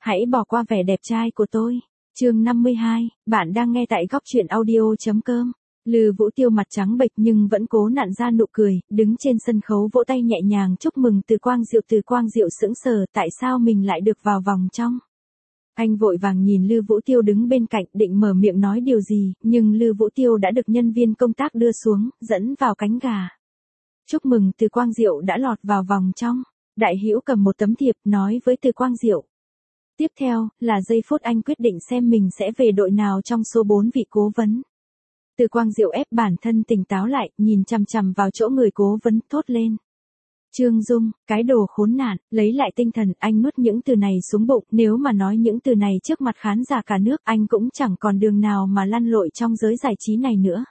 Hãy bỏ qua vẻ đẹp trai của tôi. Chương 52, bạn đang nghe tại góc truyện audio.com. Lư Vũ Tiêu mặt trắng bệch nhưng vẫn cố nặn ra nụ cười, đứng trên sân khấu vỗ tay nhẹ nhàng chúc mừng Từ Quang Diệu. Từ Quang Diệu sững sờ, tại sao mình lại được vào vòng trong? Anh vội vàng nhìn Lư Vũ Tiêu đứng bên cạnh, định mở miệng nói điều gì, nhưng Lư Vũ Tiêu đã được nhân viên công tác đưa xuống, dẫn vào cánh gà. Chúc mừng Từ Quang Diệu đã lọt vào vòng trong. Đại Hữu cầm một tấm thiệp nói với Từ Quang Diệu. Tiếp theo, là giây phút anh quyết định xem mình sẽ về đội nào trong số 4 vị cố vấn. Từ Quang Diệu ép bản thân tỉnh táo lại, nhìn chằm chằm vào chỗ người cố vấn, thốt lên. Trương Dung, cái đồ khốn nạn, lấy lại tinh thần, anh nuốt những từ này xuống bụng, nếu mà nói những từ này trước mặt khán giả cả nước, anh cũng chẳng còn đường nào mà lăn lội trong giới giải trí này nữa.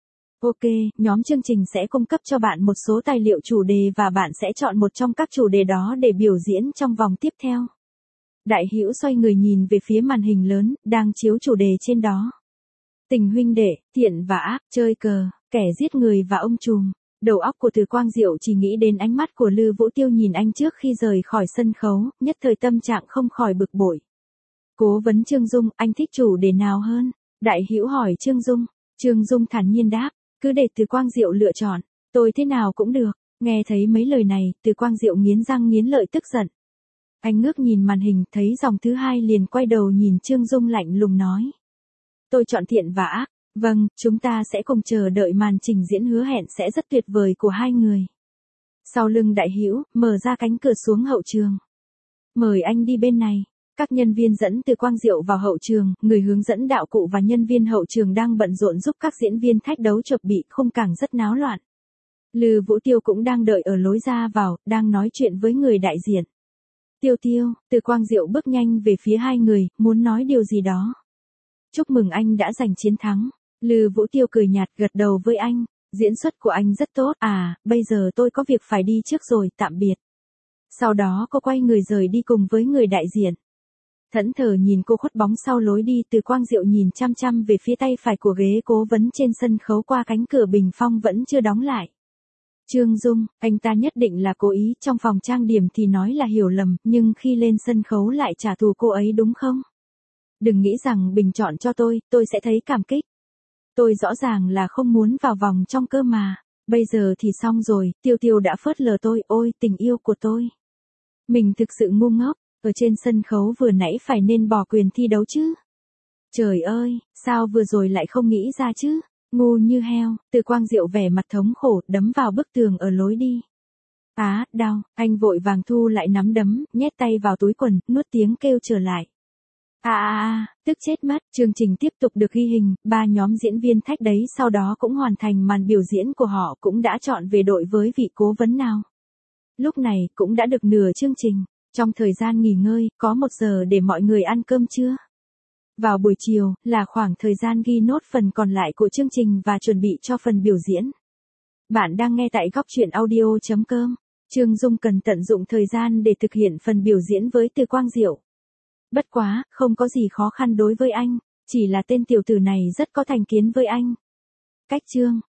Ok, nhóm chương trình sẽ cung cấp cho bạn một số tài liệu chủ đề và bạn sẽ chọn một trong các chủ đề đó để biểu diễn trong vòng tiếp theo. Đại Hữu xoay người nhìn về phía màn hình lớn, đang chiếu chủ đề trên đó. Tình huynh đệ, thiện và ác, chơi cờ, kẻ giết người và ông trùm. Đầu óc của Từ Quang Diệu chỉ nghĩ đến ánh mắt của Lư Vũ Tiêu nhìn anh trước khi rời khỏi sân khấu, nhất thời tâm trạng không khỏi bực bội. Cố vấn Trương Dung, anh thích chủ đề nào hơn? Đại Hữu hỏi Trương Dung. Trương Dung thản nhiên đáp, cứ để Từ Quang Diệu lựa chọn, tôi thế nào cũng được. Nghe thấy mấy lời này, Từ Quang Diệu nghiến răng nghiến lợi tức giận. Anh ngước nhìn màn hình, thấy dòng thứ hai liền quay đầu nhìn Trương Dung lạnh lùng nói. Tôi chọn thiện và ác. Vâng, chúng ta sẽ cùng chờ đợi màn trình diễn hứa hẹn sẽ rất tuyệt vời của hai người. Sau lưng Đại Hữu, mở ra cánh cửa xuống hậu trường. Mời anh đi bên này. Các nhân viên dẫn Từ Quang Diệu vào hậu trường, người hướng dẫn đạo cụ và nhân viên hậu trường đang bận rộn giúp các diễn viên thách đấu chuẩn bị, khung cảnh rất náo loạn. Lư Vũ Tiêu cũng đang đợi ở lối ra vào, đang nói chuyện với người đại diện. Tiêu Tiêu, Từ Quang Diệu bước nhanh về phía hai người, muốn nói điều gì đó. Chúc mừng anh đã giành chiến thắng. Lư Vũ Tiêu cười nhạt gật đầu với anh. Diễn xuất của anh rất tốt. À, bây giờ tôi có việc phải đi trước rồi, tạm biệt. Sau đó cô quay người rời đi cùng với người đại diện. Thẫn thờ nhìn cô khuất bóng sau lối đi, Từ Quang Diệu nhìn chăm chăm về phía tay phải của ghế cố vấn trên sân khấu qua cánh cửa bình phong vẫn chưa đóng lại. Trương Dung, anh ta nhất định là cố ý, trong phòng trang điểm thì nói là hiểu lầm, nhưng khi lên sân khấu lại trả thù cô ấy đúng không? Đừng nghĩ rằng bình chọn cho tôi sẽ thấy cảm kích. Tôi rõ ràng là không muốn vào vòng trong cơ mà. Bây giờ thì xong rồi, Tiêu Tiêu đã phớt lờ tôi, ôi tình yêu của tôi. Mình thực sự ngu ngốc, ở trên sân khấu vừa nãy phải nên bỏ quyền thi đấu chứ. Trời ơi, sao vừa rồi lại không nghĩ ra chứ, ngu như heo. Từ Quang Diệu vẻ mặt thống khổ, đấm vào bức tường ở lối đi. Á, đau, anh vội vàng thu lại nắm đấm, nhét tay vào túi quần, nuốt tiếng kêu trở lại. Tức chết mất. Chương trình tiếp tục được ghi hình, 3 nhóm diễn viên thách đấy sau đó cũng hoàn thành màn biểu diễn của họ, cũng đã chọn về đội với vị cố vấn nào. Lúc này cũng đã được nửa chương trình. Trong thời gian nghỉ ngơi, có 1 giờ để mọi người ăn cơm trưa. Vào buổi chiều, là khoảng thời gian ghi nốt phần còn lại của chương trình và chuẩn bị cho phần biểu diễn. Bạn đang nghe tại góc truyện audio.com. Trương Dung cần tận dụng thời gian để thực hiện phần biểu diễn với Từ Quang Diệu. Bất quá, không có gì khó khăn đối với anh, chỉ là tên tiểu tử này rất có thành kiến với anh. Cách chương